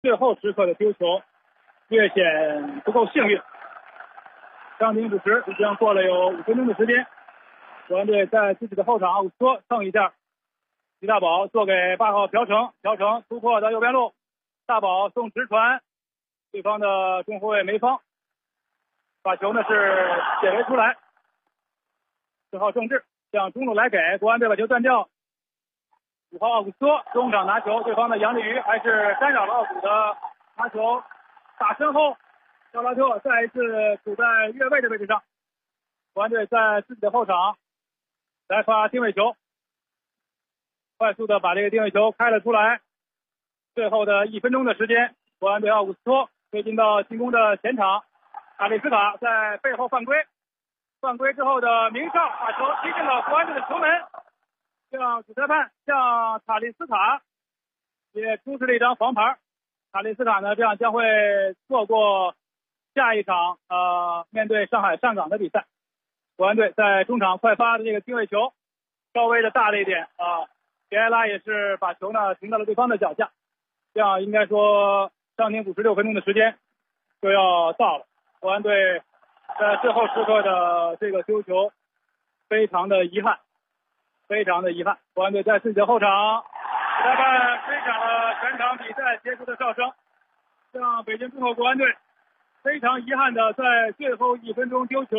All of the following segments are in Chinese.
最后时刻的丢球略显不够幸运。伤停补时已经过了有5分钟的时间，国安队在自己的后场奥古斯托蹭一下，李大宝做给8号朴成，朴成突破到右边路，大宝送直传，对方的中后卫梅方把球呢是解围出来，4号郑智向中路来给国安队把球断掉，5号奥古斯托中场拿球，对方的杨立瑜还是干扰了奥古的拿球，打身后，肖拉特再一次处在越位的位置上，国安队在自己的后场来发定位球，快速的把这个定位球开了出来，最后的1分钟的时间，国安队奥古斯托推进到进攻的前场，塔利斯卡在背后犯规，犯规之后的明少把球踢进了国安队的球门，向主裁判向塔利斯卡也出示了一张黄牌，塔利斯卡呢这样将会错过下一场面对上海上港的比赛。国安队在中场快发的这个定位球稍微的大了一点别埃拉也是把球呢停到了对方的脚下，这样应该说伤停补时6分钟的时间就要到了。国安队在最后时刻的这个丢球非常的遗憾，非常的遗憾。国安队在自己的后场，主裁判吹响了全场比赛结束的哨声，向北京中赫国安队非常遗憾的在最后1分钟丢球，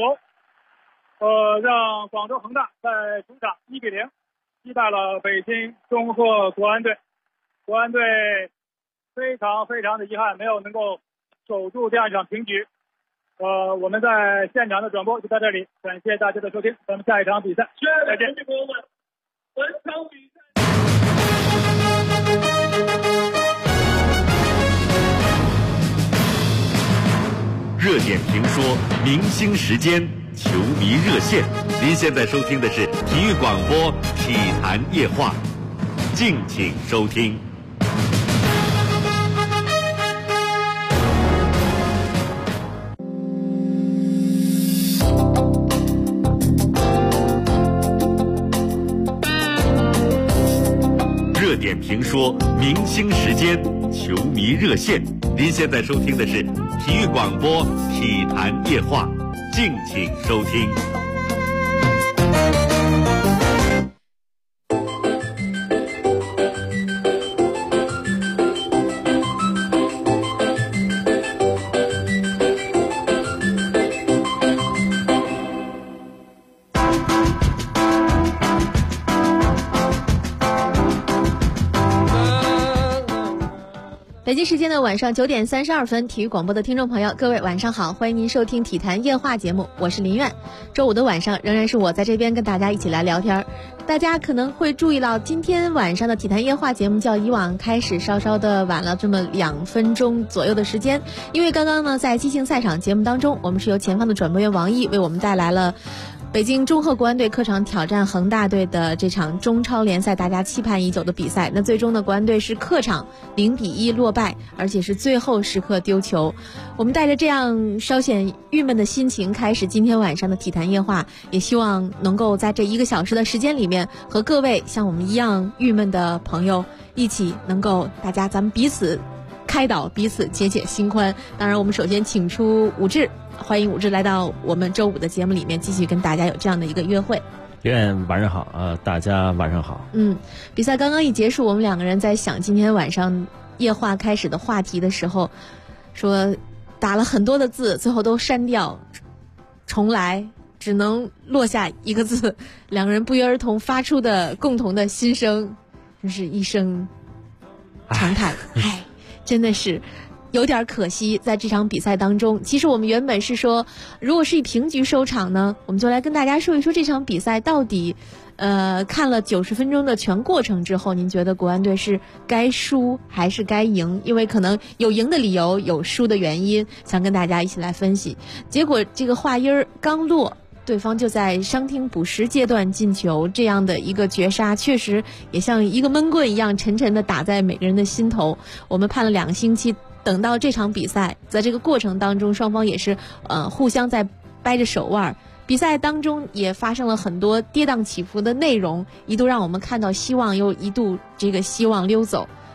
让广州恒大在主场1-0击败了北京中赫国安队。国安队非常非常的遗憾，没有能够守住这样一场平局。我们在现场的转播就到这里，感谢大家的收听，咱们下一场比赛再见。本场比赛热点评说，明星时间，球迷热线。您现在收听的是体育广播体坛夜话，敬请收听。热点评说，明星时间，球迷热线。您现在收听的是体育广播体坛夜话，敬请收听。 北京时间的晚上9点32分，体育广播的听众朋友，各位晚上好，欢迎您收听体坛夜话节目，我是林苑。周五的晚上仍然是我在这边跟大家一起来聊天。大家可能会注意到今天晚上的体坛夜话节目较以往开始稍稍的晚了这么2分钟左右的时间，因为刚刚呢在即兴赛场节目当中，我们是由前方的转播员王毅为我们带来了北京中赫国安队客场挑战恒大队的这场中超联赛大家期盼已久的比赛。那最终呢，国安队是客场0-1落败，而且是最后时刻丢球。我们带着这样稍显郁闷的心情开始今天晚上的体坛夜话，也希望能够在这1个小时的时间里面，和各位像我们一样郁闷的朋友一起能够咱们彼此开导，彼此解解心宽。当然我们首先请出武志，欢迎武志来到我们周五的节目里面，继续跟大家有这样的一个约会。 晚上好大家晚上好。 比赛刚刚一结束，我们2个人在想今天晚上夜话开始的话题的时候，说打了很多的字，最后都删掉重来，只能落下一个字，2个人不约而同发出的共同的心声，就是一声长叹。真的是有点可惜，在这场比赛当中，其实我们原本是说，如果是以平局收场呢，我们就来跟大家说一说这场比赛到底看了90分钟的全过程之后，您觉得国安队是该输还是该赢？因为可能有赢的理由，有输的原因，想跟大家一起来分析。结果这个话音刚落，对方就在伤停补时阶段进球，这样的一个绝杀确实也像一个闷棍一样沉沉的打在每个人的心头。我们盼了2个星期，等到这场比赛，在这个过程当中，双方也是互相在掰着手腕。比赛当中也发生了很多跌宕起伏的内容，一度让我们看到希望，又一度这个希望溜走。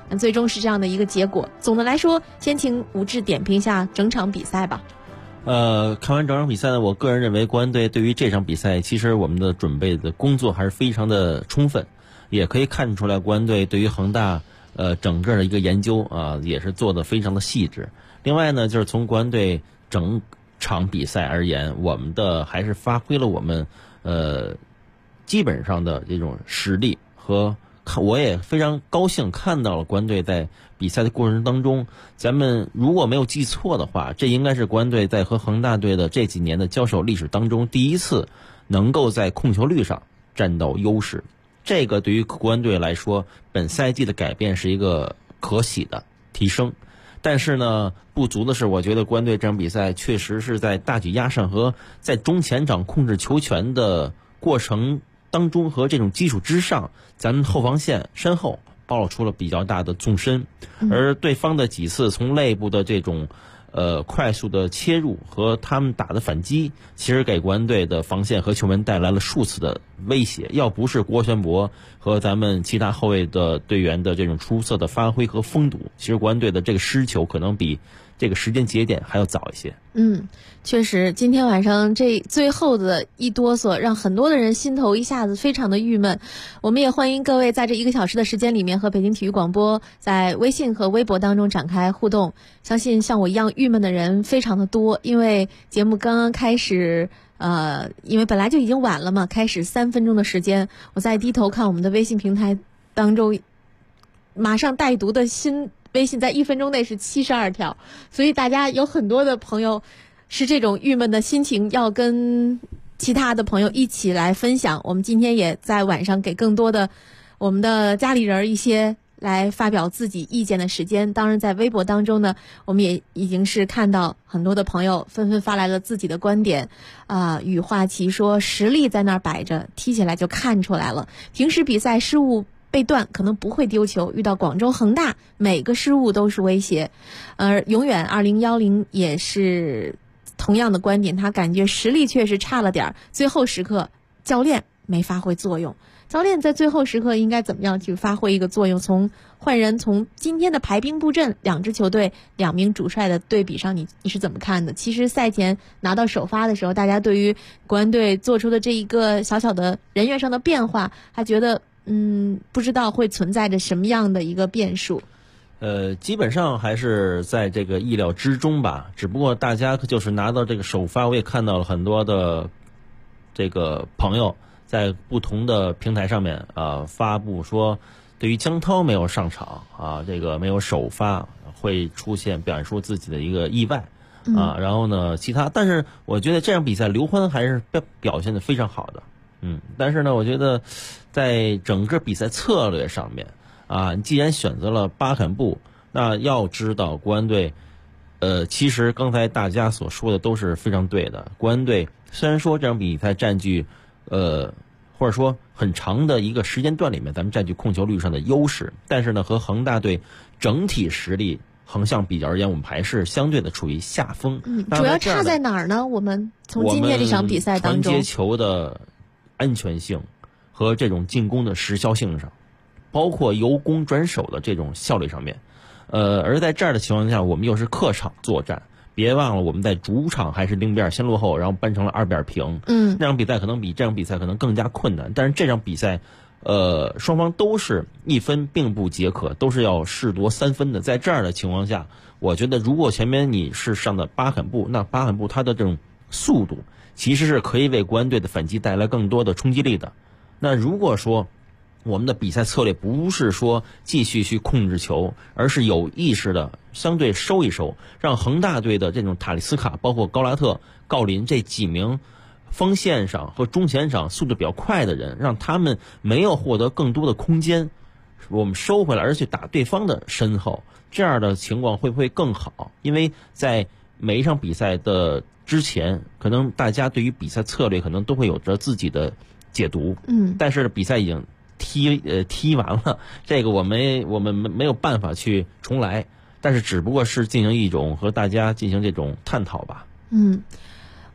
最终是这样的一个结果。总的来说，先请武志点评一下整场比赛吧。 看完整场比赛呢，我个人认为国安队对于这场比赛，其实我们的准备的工作还是非常的充分，也可以看出来国安队对于恒大整个的一个研究啊，也是做得非常的细致。另外呢，就是从国安队整场比赛而言，我们的还是发挥了我们基本上的这种实力和我也非常高兴看到了国安队在比赛的过程当中，咱们如果没有记错的话，这应该是国安队在和恒大队的这几年的交手历史当中第一次能够在控球率上占到优势。这个对于国安队来说，本赛季的改变是一个可喜的提升。但是呢，不足的是，我觉得国安队这场比赛确实是在大举压上和在中前场控制球权的过程当中和这种基础之上，咱们后防线身后暴露出了比较大的纵深，而对方的几次从内部的这种快速的切入和他们打的反击，其实给国安队的防线和球门带来了数次的威胁。要不是郭轩博和咱们其他后卫的队员的这种出色的发挥和封堵，其实国安队的这个失球可能比这个时间节点还要早一些。 确实，今天晚上这最后的一哆嗦，让很多的人心头一下子非常的郁闷。我们也欢迎各位在这1个小时的时间里面和北京体育广播在微信和微博当中展开互动。相信像我一样郁闷的人非常的多，因为节目刚刚开始，因为本来就已经晚了嘛，开始3分钟的时间，我在低头看我们的微信平台当中，马上带读的新微信在1分钟内是72条，所以大家有很多的朋友是这种郁闷的心情，要跟其他的朋友一起来分享。我们今天也在晚上给更多的我们的家里人一些来发表自己意见的时间。当然在微博当中呢，我们也已经是看到很多的朋友纷纷发来了自己的观点。羽化奇说，实力在那儿摆着，踢起来就看出来了，平时比赛失误被断可能不会丢球，遇到广州恒大每个失误都是威胁。永远2010也是同样的观点，他感觉实力确实差了点，最后时刻教练没发挥作用。教练在最后时刻应该怎么样去发挥一个作用？从换人，从今天的排兵布阵，两支球队2名主帅的对比上，你是怎么看的？其实赛前拿到首发的时候，大家对于国安队做出的这一个小小的人员上的变化，还觉得不知道会存在着什么样的一个变数。 基本上还是在这个意料之中吧，只不过大家就是拿到这个首发，我也看到了很多的这个朋友在不同的平台上面发布说，对于江涛没有上场这个没有首发会出现表现出自己的一个意外然后呢其他，但是我觉得这场比赛刘欢还是表现得非常好的。但是呢，我觉得在整个比赛策略上面你既然选择了巴坎布，那要知道国安队其实刚才大家所说的都是非常对的。国安队虽然说这场比赛占据或者说很长的一个时间段里面咱们占据控球率上的优势，但是呢和恒大队整体实力横向比较而言，我们还是相对的处于下风。 主要差在哪儿呢？我们从今天这场比赛当中， 传接球的安全性和这种进攻的时效性上，包括由攻转守的这种效率上面，而在这儿的情况下，我们又是客场作战，别忘了我们在主场还是0-2先落后，然后扳成了2-2平。那场比赛可能比这场比赛可能更加困难，但是这场比赛，双方都是1分并不解渴，都是要势夺3分的。在这儿的情况下，我觉得如果前面你是上的巴坎布，那巴坎布他的这种速度其实是可以为国安队的反击带来更多的冲击力的。那如果说我们的比赛策略不是说继续去控制球，而是有意识的相对收一收，让恒大队的这种塔利斯卡包括高拉特、郜林这几名锋线上和中前场速度比较快的人，让他们没有获得更多的空间，我们收回来而去打对方的身后，这样的情况会不会更好？因为在每一场比赛的之前，可能大家对于比赛策略可能都会有着自己的解读，但是比赛已经踢完了，这个我们没有办法去重来，但是只不过是进行一种和大家进行这种探讨吧。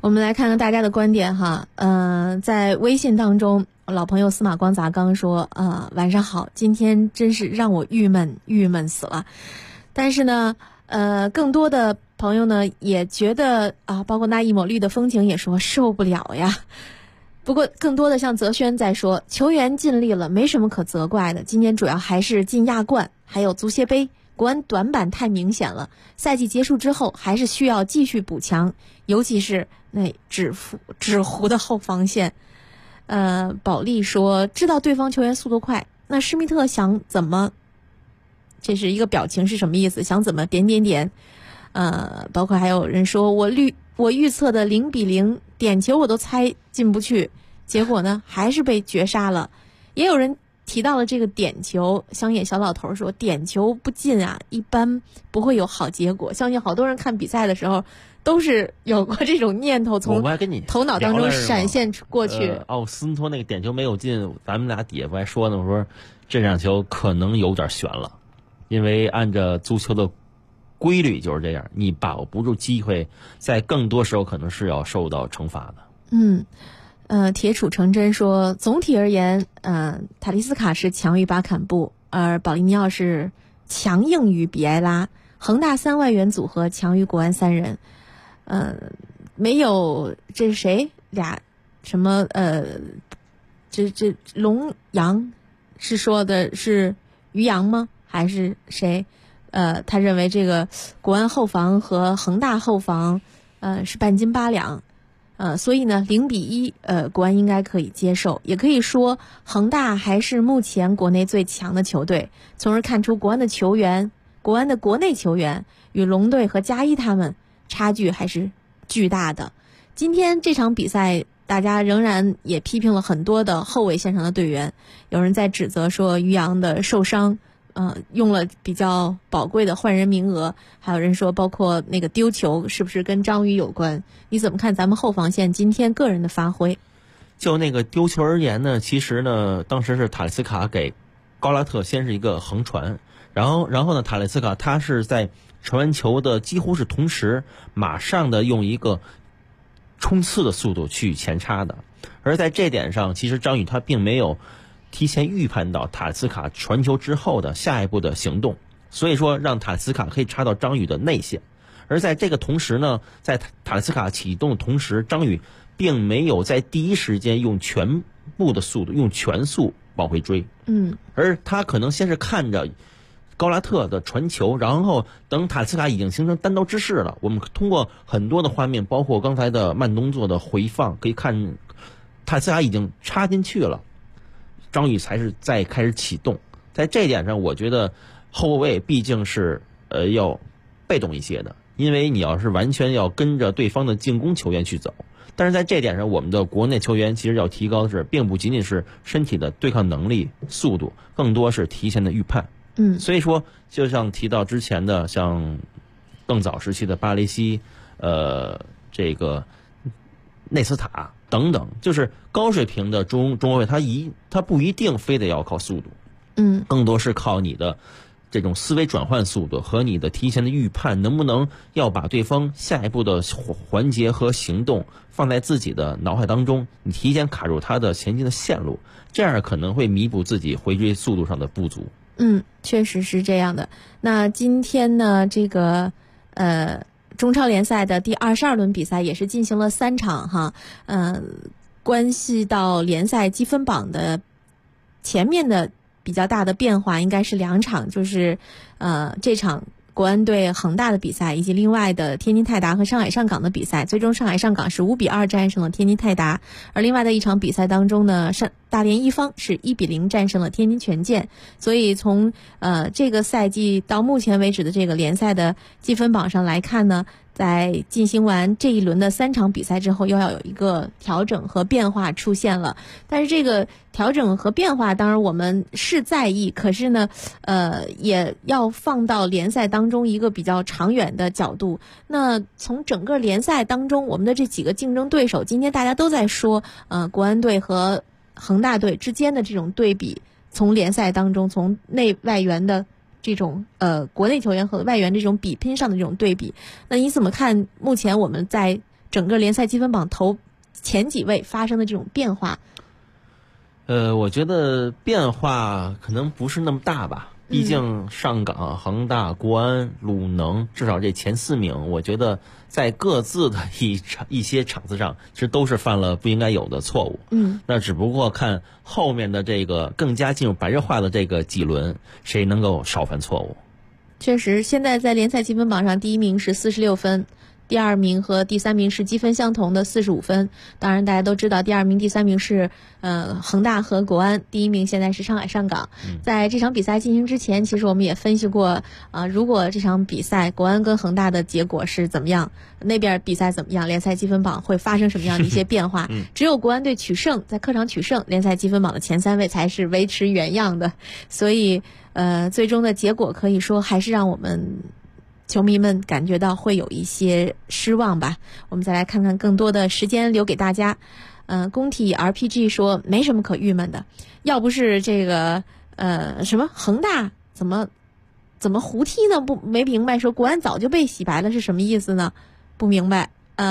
我们来看看大家的观点哈。在微信当中，老朋友司马光砸缸说，晚上好，今天真是让我郁闷死了。但是呢，更多的朋友呢也觉得包括那一抹绿的风景也说受不了呀。不过更多的像泽轩在说，球员尽力了，没什么可责怪的。今年主要还是进亚冠，还有足协杯，国安短板太明显了。赛季结束之后，还是需要继续补强，尤其是那纸糊的后防线。保利说，知道对方球员速度快，那施密特想怎么？这是一个表情是什么意思？想怎么点？包括还有人说我预测的0-0点球我都猜进不去，结果呢还是被绝杀了。也有人提到了这个点球，乡野小老头说点球不进啊，一般不会有好结果。相信好多人看比赛的时候都是有过这种念头从头脑当中闪现过去。 奥斯托那个点球没有进，咱们俩底下不还说呢？我说这场球可能有点悬了，因为按照足球的规律就是这样，你把握不住机会，在更多时候可能是要受到惩罚的。 铁杵成针说，总体而言，塔利斯卡是强于巴坎布，而保利尼奥是强硬于比埃拉，恒大3外援组合强于国安3人。没有，这是谁俩？什么这龙阳是说的是于洋吗？还是谁？他认为这个国安后防和恒大后防是半斤八两。所以呢0-1国安应该可以接受，也可以说恒大还是目前国内最强的球队，从而看出国安的国内球员与龙队和加一他们差距还是巨大的。今天这场比赛大家仍然也批评了很多的后卫线上的队员，有人在指责说于洋的受伤用了比较宝贵的换人名额，还有人说包括那个丢球是不是跟张宇有关？你怎么看咱们后防线今天个人的发挥？ 就那个丢球而言呢，其实呢当时是塔利斯卡给高拉特先是一个横传，然后呢塔利斯卡他是在传完球的几乎是同时马上的用一个冲刺的速度去前插的，而在这点上其实张宇他并没有提前预判到塔利斯卡传球之后的下一步的行动，所以说让塔利斯卡可以插到张宇的内线。而在这个同时呢，在塔利斯卡启动的同时，张宇并没有在第一时间用全部的速度，用全速往回追。而他可能先是看着高拉特的传球，然后等塔利斯卡已经形成单刀之势了，我们通过很多的画面，包括刚才的慢动作的回放，可以看塔利斯卡已经插进去了，张宇才是再开始启动。在这点上，我觉得后卫毕竟是要被动一些的，因为你要是完全要跟着对方的进攻球员去走。但是在这点上，我们的国内球员其实要提高的是，并不仅仅是身体的对抗能力、速度，更多是提前的预判。所以说，就像提到之前的，像更早时期的巴雷西，这个内斯塔等等，就是高水平的中后卫，他不一定非得要靠速度，更多是靠你的这种思维转换速度和你的提前的预判，能不能要把对方下一步的环节和行动放在自己的脑海当中，你提前卡住他的前进的线路，这样可能会弥补自己回追速度上的不足。 确实是这样的。那今天呢，这个中超联赛的第22轮比赛也是进行了3场哈，关系到联赛积分榜的前面的比较大的变化应该是2场，就是这场国安对恒大的比赛，以及另外的天津泰达和上海上港的比赛，最终上海上港是5-2战胜了天津泰达，而另外的一场比赛当中呢，大连一方是1-0战胜了天津权健。所以从这个赛季到目前为止的这个联赛的积分榜上来看呢，在进行完这一轮的3场比赛之后，又要有一个调整和变化出现了。但是这个调整和变化当然我们是在意，可是呢也要放到联赛当中一个比较长远的角度。那从整个联赛当中，我们的这几个竞争对手，今天大家都在说国安队和恒大队之间的这种对比，从联赛当中从内外援的这种国内球员和外援这种比拼上的这种对比，那你怎么看目前我们在整个联赛积分榜头前几位发生的这种变化？ 我觉得变化可能不是那么大吧。毕竟上港、恒大、国安、鲁能，至少这前4名，我觉得在各自的一些场次上，其实都是犯了不应该有的错误。那只不过看后面的这个更加进入白热化的这个几轮，谁能够少犯错误。 确实，现在在联赛积分榜上，第1名是46分。第2名和第3名是积分相同的45分。当然大家都知道第2名第3名是恒大和国安，第1名现在是上海上港。在这场比赛进行之前，其实我们也分析过如果这场比赛国安跟恒大的结果是怎么样，那边比赛怎么样，联赛积分榜会发生什么样的一些变化。只有国安队取胜，在客场取胜，联赛积分榜的前3位才是维持原样的。所以最终的结果可以说还是让我们球迷们感觉到会有一些失望吧。我们再来看看更多的时间留给大家。工体 RPG 说没什么可郁闷的，要不是这个什么恒大怎么胡踢呢？没明白，说国安早就被洗白了是什么意思呢？不明白。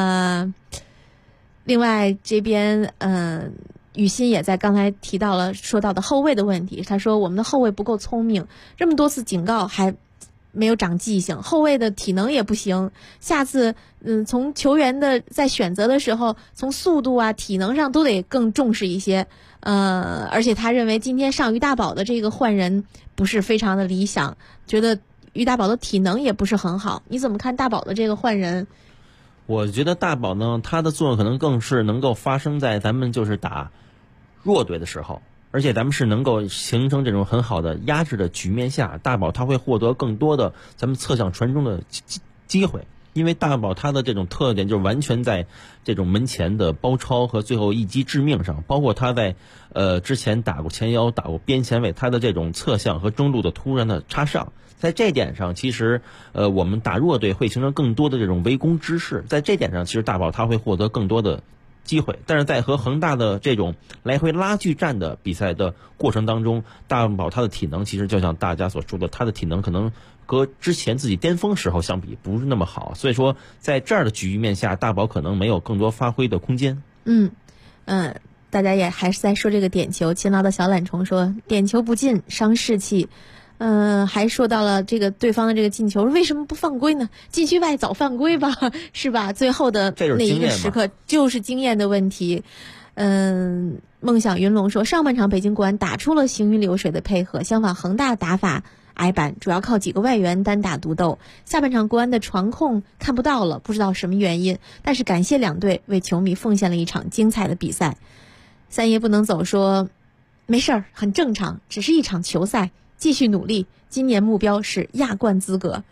另外这边雨欣也在刚才说到的后卫的问题，他说我们的后卫不够聪明，这么多次警告还没有长记性，后卫的体能也不行，下次从球员的在选择的时候，从速度啊体能上都得更重视一些。而且他认为今天上于大宝的这个换人不是非常的理想，觉得于大宝的体能也不是很好。你怎么看大宝的这个换人？ 我觉得大宝呢，他的作用可能更是能够发生在咱们就是打弱队的时候，而且咱们是能够形成这种很好的压制的局面下，大宝他会获得更多的咱们侧向传中的机会。因为大宝他的这种特点就是完全在这种门前的包抄和最后一击致命上，包括他在之前打过前腰、打过边前卫，他的这种侧向和中路的突然的插上，在这点上其实我们打弱队会形成更多的这种围攻之势，在这点上其实大宝他会获得更多的机会。但是在和恒大的这种来回拉锯战的比赛的过程当中，大宝他的体能其实就像大家所说的，他的体能可能和之前自己巅峰时候相比不是那么好，所以说在这儿的局面下，大宝可能没有更多发挥的空间。 大家也还是在说这个点球，勤劳的小懒虫说点球不进伤士气。还说到了这个对方的这个进球，为什么不犯规呢？禁区外早犯规吧，是吧？最后的那一个时刻就是经验的问题。梦想云龙说，上半场北京国安打出了行云流水的配合，相反恒大打法矮板，主要靠几个外援单打独斗。下半场国安的传控看不到了，不知道什么原因，但是感谢两队为球迷奉献了一场精彩的比赛。三爷不能走说，没事儿，很正常，只是一场球赛，继续努力，今年目标是亚冠资格。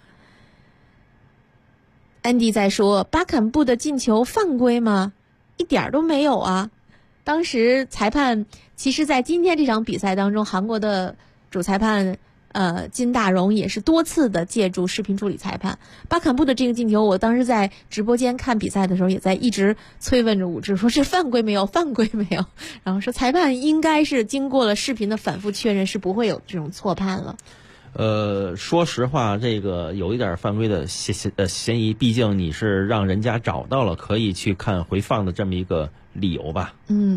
安迪在说，巴坎布的进球犯规吗？一点都没有啊。当时裁判其实在今天这场比赛当中，韩国的主裁判金大荣也是多次的借助视频助理裁判。巴坎布的这个进球，我当时在直播间看比赛的时候，也在一直催问着武志说，这犯规没有，犯规没有，然后说裁判应该是经过了视频的反复确认，是不会有这种错判了。 说实话，这个有一点犯规的嫌疑，毕竟你是让人家找到了可以去看回放的这么一个理由吧。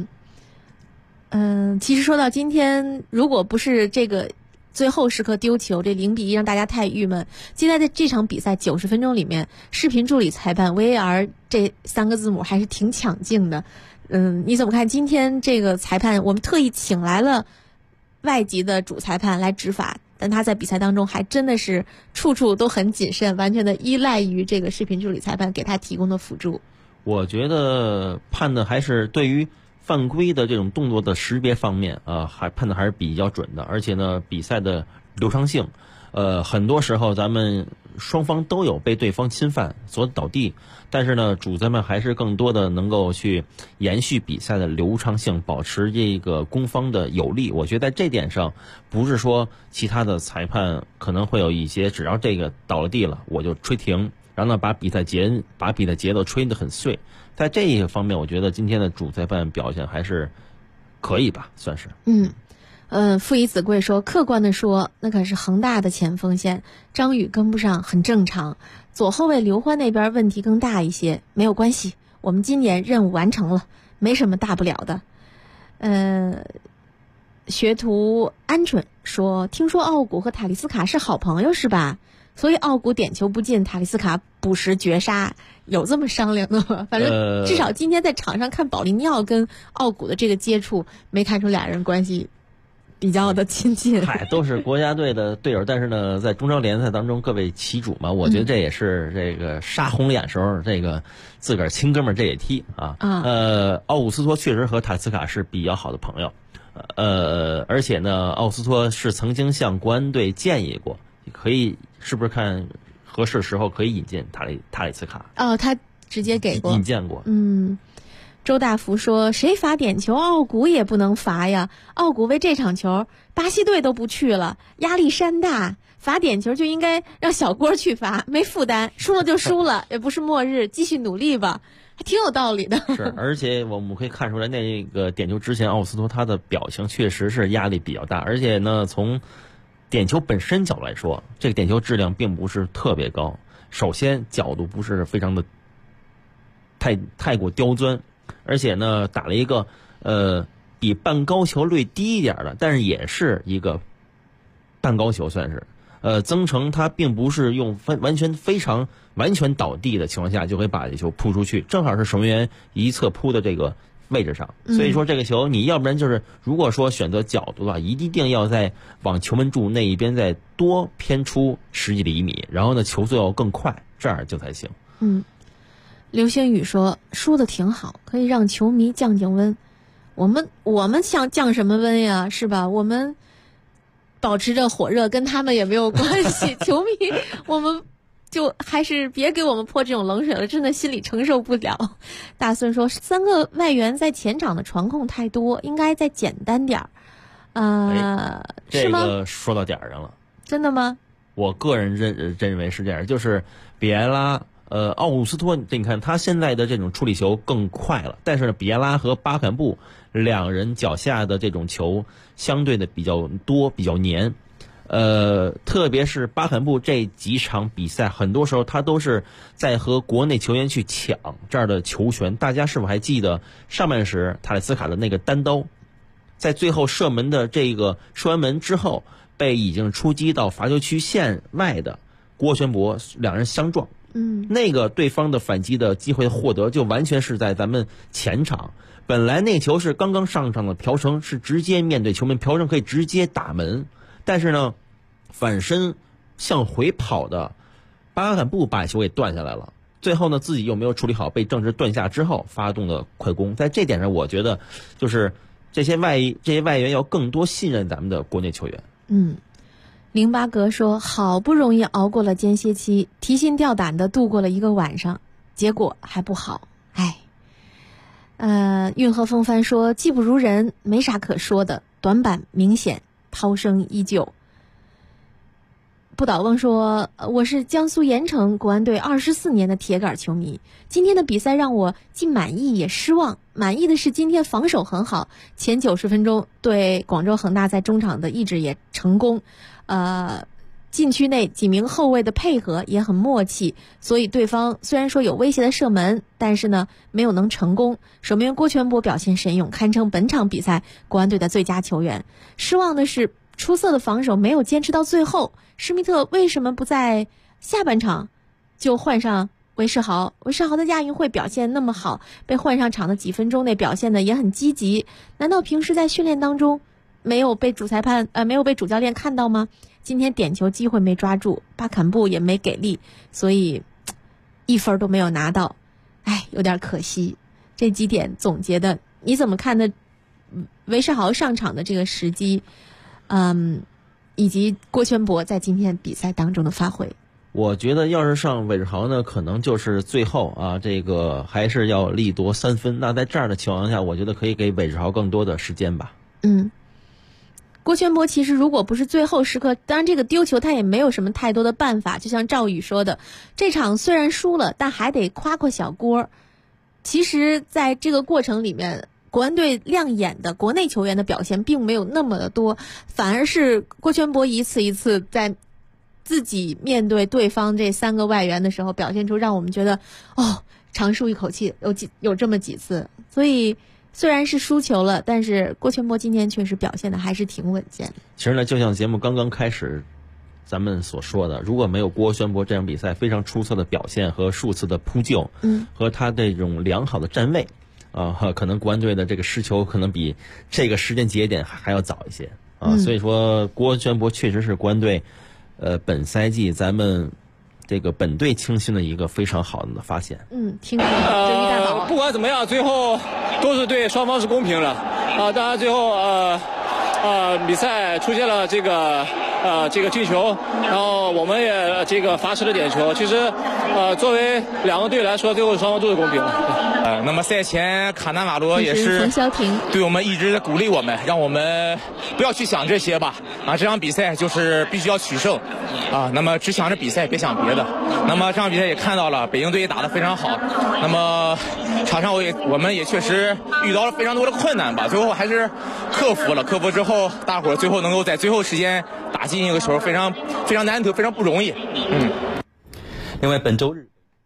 其实说到今天，如果不是这个最后时刻丢球，这0-1让大家太郁闷。现在的这场比赛90分钟里面，视频助理裁判 VAR 这3个字母还是挺抢镜的。你怎么看今天这个裁判？我们特意请来了外籍的主裁判来执法，但他在比赛当中还真的是处处都很谨慎，完全的依赖于这个视频助理裁判给他提供的辅助。 我觉得判的还是对于犯规的这种动作的识别方面还判的还是比较准的，而且呢，比赛的流畅性，很多时候咱们双方都有被对方侵犯所倒地，但是呢，主裁们还是更多的能够去延续比赛的流畅性，保持这个攻方的有利。我觉得在这点上，不是说其他的裁判可能会有一些，只要这个倒了地了，我就吹停，然后呢把比赛节奏吹得很碎。在这一个方面，我觉得今天的主裁判表现还是可以吧，算是。 父以子贵说，客观的说，那可是恒大的前锋线，张宇跟不上很正常，左后卫刘欢那边问题更大一些，没有关系， 我们今年任务完成了，没什么大不了的。学徒鹌鹑说，听说奥古和塔利斯卡是好朋友是吧？所以奥古点球不进，塔利斯卡补时绝杀，有这么商量的吗？反正至少今天在场上看保利尼奥跟奥古的这个接触，没看出俩人关系比较的亲近。 嗨，都是国家队的队友，但是呢，在中超联赛当中各为其主嘛，我觉得这也是这个杀红眼时候这个自个儿亲哥们儿这也踢啊。奥古斯托确实和塔利斯卡是比较好的朋友。而且呢，奥斯托是曾经向国安队建议过，可以是不是看合适的时候可以引进塔利斯卡？ 他直接给过， 引荐过。 周大福说，谁罚点球，奥古也不能罚呀。奥古为这场球，巴西队都不去了，压力山大。罚点球就应该让小郭去罚，没负担，输了就输了，也不是末日，继续努力吧。还挺有道理的。 是，而且我们可以看出来，那个点球之前，奥斯托他的表情确实是压力比较大，而且呢，从点球本身角度来说，这个点球质量并不是特别高。首先，角度不是非常的太过刁钻，而且呢，打了一个比半高球略低一点的，但是也是一个半高球，算是。曾诚他并不是用完全倒地的情况下就可以把这球扑出去，正好是守门员一侧扑的这个位置上，所以说这个球你要不然就是如果说选择角度的话，一定要在往球门柱那一边再多偏出10几厘米，然后呢球速要更快，这样就才行。 刘星宇说，输的挺好，可以让球迷降温。我们想降什么温呀，是吧？我们保持着火热，跟他们也没有关系。球迷，我们就还是别给我们泼这种冷水了，真的心里承受不了。大孙说，3个外援在前场的传控太多，应该再简单点儿。 这是吗？ 个说到点儿上了。 真的吗？ 我个人认为是这样，就是比埃拉。奥古斯托，你看他现在的这种处理球更快了，但是呢，比埃拉和巴坎布两人脚下的这种球相对的比较多，比较黏。特别是巴坎布这几场比赛，很多时候他都是在和国内球员去抢这儿的球权。大家是否还记得上半时塔利斯卡的那个单刀，在最后射门的这个射完门之后，被已经出击到罚球区线外的郭全博两人相撞。那个对方的反击的机会获得就完全是在咱们前场，本来那球是刚刚上场的朴成是直接面对球门，朴成可以直接打门，但是呢反身向回跑的巴坎布把球给断下来了，最后呢自己又没有处理好，被正直断下之后发动的快攻。在这点上我觉得就是这些外援要更多信任咱们的国内球员。 08格说，好不容易熬过了间歇期，提心吊胆的度过了一个晚上，结果还不好，运河风帆说，技不如人，没啥可说的，短板明显，涛声依旧。不倒翁说，我是江苏盐城国安队24年的铁杆球迷，今天的比赛让我既满意也失望。满意的是今天防守很好，前90分钟对广州恒大在中场的抑制也成功，禁区内几名后卫的配合也很默契，所以对方虽然说有威胁的射门，但是呢没有能成功。守门员郭全博表现神勇，堪称本场比赛国安队的最佳球员。失望的是出色的防守没有坚持到最后，施密特为什么不在下半场就换上韦世豪？韦世豪的亚运会表现那么好，被换上场的几分钟内表现的也很积极，难道平时在训练当中没有被主教练看到吗？今天点球机会没抓住，巴坎布也没给力，所以1分都没有拿到，有点可惜。这几点总结的，你怎么看的韦世豪上场的这个时机，以及郭全博在今天比赛当中的发挥？ 我觉得要是上韦世豪呢，可能就是最后这个还是要力夺3分。那在这样的情况下，我觉得可以给韦世豪更多的时间吧。 郭全博其实如果不是最后时刻，当然这个丢球他也没有什么太多的办法，就像赵宇说的，这场虽然输了，但还得夸夸小郭。其实在这个过程里面，国安队亮眼的国内球员的表现并没有那么的多，反而是郭全博一次一次在自己面对对方这3个外援的时候，表现出让我们觉得长舒一口气，有这么几次。所以虽然是输球了，但是郭全博今天确实表现的还是挺稳健的。 其实呢，就像节目刚刚开始咱们所说的，如果没有郭全博这场比赛非常出色的表现和数次的扑救，和他这种良好的站位，可能国安队的这个失球可能比这个时间节点还要早一些啊。所以说，郭全博确实是国安队，本赛季咱们这个本队青训的一个非常好的发现。 听说于大宝， 不管怎么样，最后都是对双方是公平的啊。当然最后比赛出现了这个进球，然后我们也这个罚失了点球。其实作为2个队来说，最后双方都是公平的。 那么赛前卡纳瓦罗也是冯潇霆对我们一直在鼓励我们，让我们不要去想这些吧。这场比赛就是必须要取胜那么只想着比赛，别想别的。那么这场比赛也看到了，北京队也打得非常好。那么场上我们也确实遇到了非常多的困难吧，最后还是克服了。克服之后，大伙儿最后能够在最后时间打进一个球，非常非常难得，非常不容易。 另外，本周日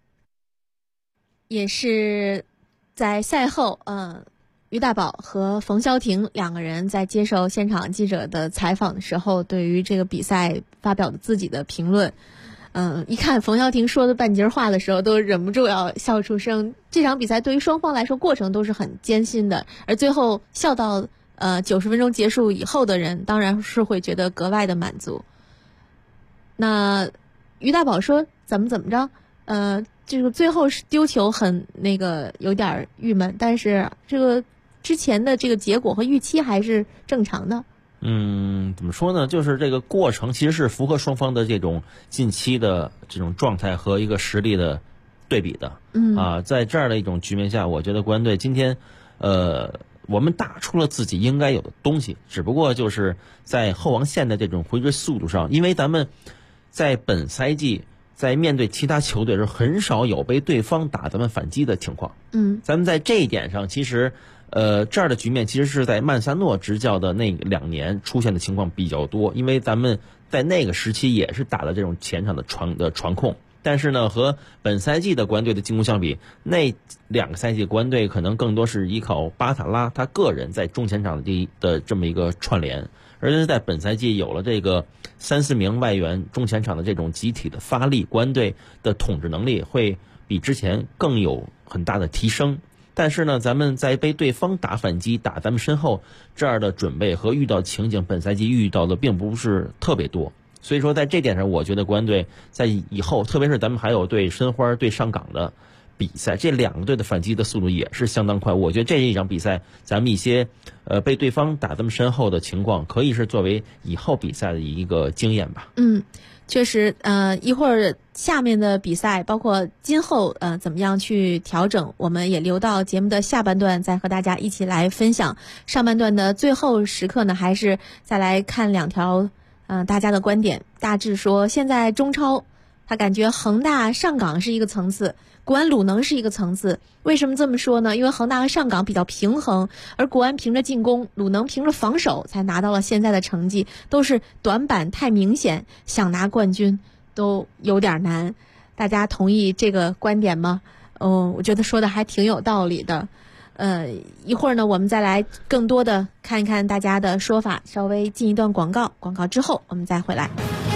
也是在赛后，于大宝和冯潇霆2个人在接受现场记者的采访的时候，对于这个比赛发表了自己的评论。一看冯潇霆说的半截话的时候，都忍不住要笑出声。这场比赛对于双方来说，过程都是很艰辛的，而最后笑到90分钟结束以后的人，当然是会觉得格外的满足。那于大宝说怎么着，这个最后是丢球很有点郁闷，但是这个之前的这个结果和预期还是正常的。 怎么说呢？就是这个过程其实是符合双方的这种近期的这种状态和一个实力的对比的。在这样的一种局面下，我觉得国安队今天，我们打出了自己应该有的东西，只不过就是在后防线的这种回追速度上，因为咱们在本赛季在面对其他球队时很少有被对方打咱们反击的情况。咱们在这一点上其实这样的局面其实是在曼萨诺执教的那2年出现的情况比较多，因为咱们在那个时期也是打了这种前场的传控，但是呢，和本赛季的国安队的进攻相比，那2个赛季国安队可能更多是依靠巴塔拉他个人在中前场的这么一个串联，而且在本赛季有了这个3、4名外援中前场的这种集体的发力，国安队的统治能力会比之前更有很大的提升。但是呢，咱们在被对方打反击打咱们身后这样的准备和遇到情景，本赛季遇到的并不是特别多。所以说在这点上，我觉得国安队在以后，特别是咱们还有对申花对上港的比赛，这2个队的反击的速度也是相当快。我觉得这一场比赛咱们一些被对方打咱们身后的情况，可以是作为以后比赛的一个经验吧。 确实，一会儿下面的比赛，包括今后怎么样去调整，我们也留到节目的下半段再和大家一起来分享。上半段的最后时刻呢，还是再来看2条大家的观点。大致说，现在中超他感觉恒大上港是一个层次，国安鲁能是一个层次。为什么这么说呢？因为恒大和上港比较平衡，而国安凭着进攻，鲁能凭着防守才拿到了现在的成绩，都是短板太明显，想拿冠军都有点难。大家同意这个观点吗？我觉得说的还挺有道理的。一会儿呢，我们再来更多的看一看大家的说法，稍微进一段广告，广告之后我们再回来。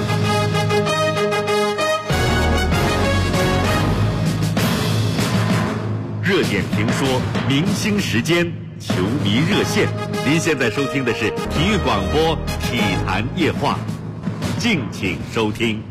热点评说，明星时间，球迷热线。您现在收听的是体育广播体坛夜话，敬请收听。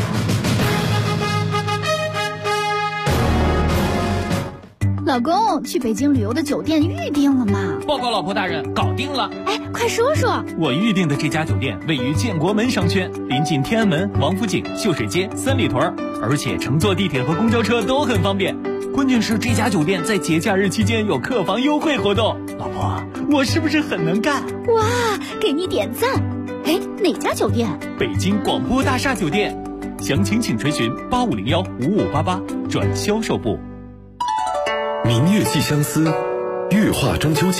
老公，去北京旅游的酒店预定了吗？ 报告老婆大人，搞定了。 哎，快说说。 我预定的这家酒店位于建国门商圈，临近天安门、王府井、秀水街、三里屯，而且乘坐地铁和公交车都很方便。关键是这家酒店在节假日期间有客房优惠活动。老婆，我是不是很能干？ 哇，给你点赞。哎，哪家酒店？ 北京广播大厦酒店。详情请垂询8501-5588转销售部。 明月寄相思，月画中秋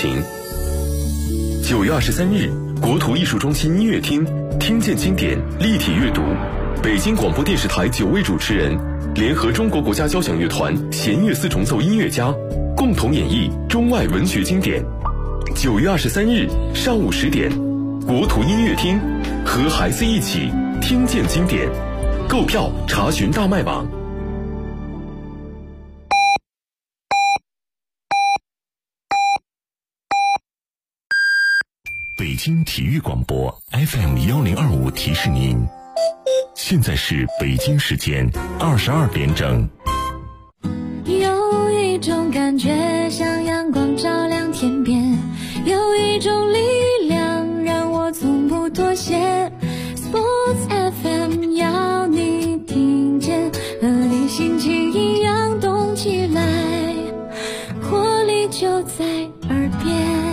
情。9月23日，国图艺术中心音乐厅，听见经典立体阅读， 北京广播电视台9位主持人联合中国国家交响乐团弦乐4重奏音乐家，共同演绎中外文学经典。9月23日上午10点，国图音乐厅，和孩子一起听见经典。购票查询大麦网。北京体育广播 FM1025提示您，现在是北京时间22点整。 有一种感觉像阳光照亮天边，有一种力量让我从不妥协。Sports FM 要你听见，和你心情一样动起来，活力就在耳边。